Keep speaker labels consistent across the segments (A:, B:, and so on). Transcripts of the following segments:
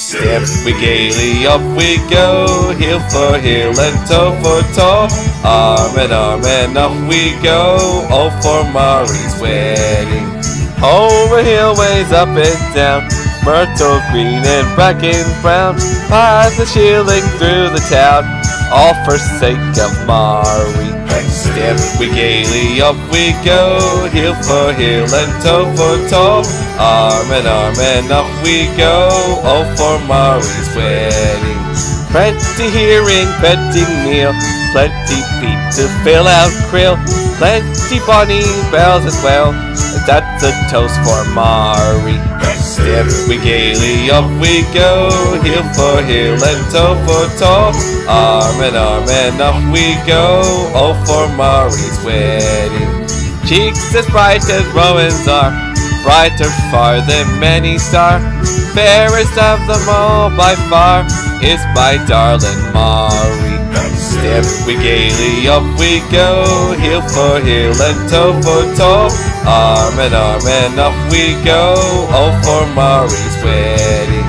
A: Step we gaily, up we go, heel for heel and toe for toe, arm in arm and up we go, all for Mari's wedding. Over hill, ways up and down, myrtle green and bracken brown, pies a shilling through the town, all for sake of Mari. Step we gaily, up we go, heel for heel and toe for toe, arm in arm and up we go, all for Mari's wedding. Plenty hearing, plenty meal, plenty feet to fill out krill, plenty bonny bells as well, that's a toast for Mari. Step we gaily, up we go, heel for heel and toe for toe, arm in arm and up we go, all for Mari's wedding. Cheeks as bright as Rowan's are, brighter far than many star, fairest of them all by far is my darling Mari. Step we gaily, up we go, heel for heel and toe for toe, arm in arm and up we go, all for Mari's wedding.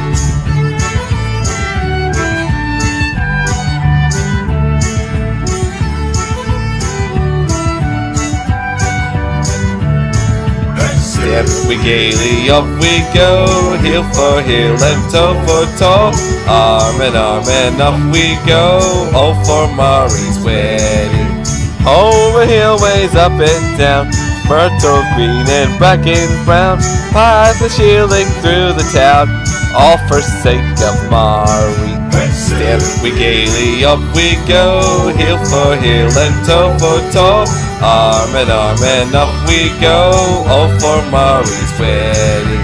A: Step we gaily, up we go, heel for heel and toe for toe, arm in arm and up we go, all for Mari's wedding. Over hill, ways up and down, myrtle green and bracken brown, pies a shilling through the town, all for sake of Mari. Step we gaily, up we go, heel for heel and toe for toe, arm in arm and up we go, all for Mari's wedding.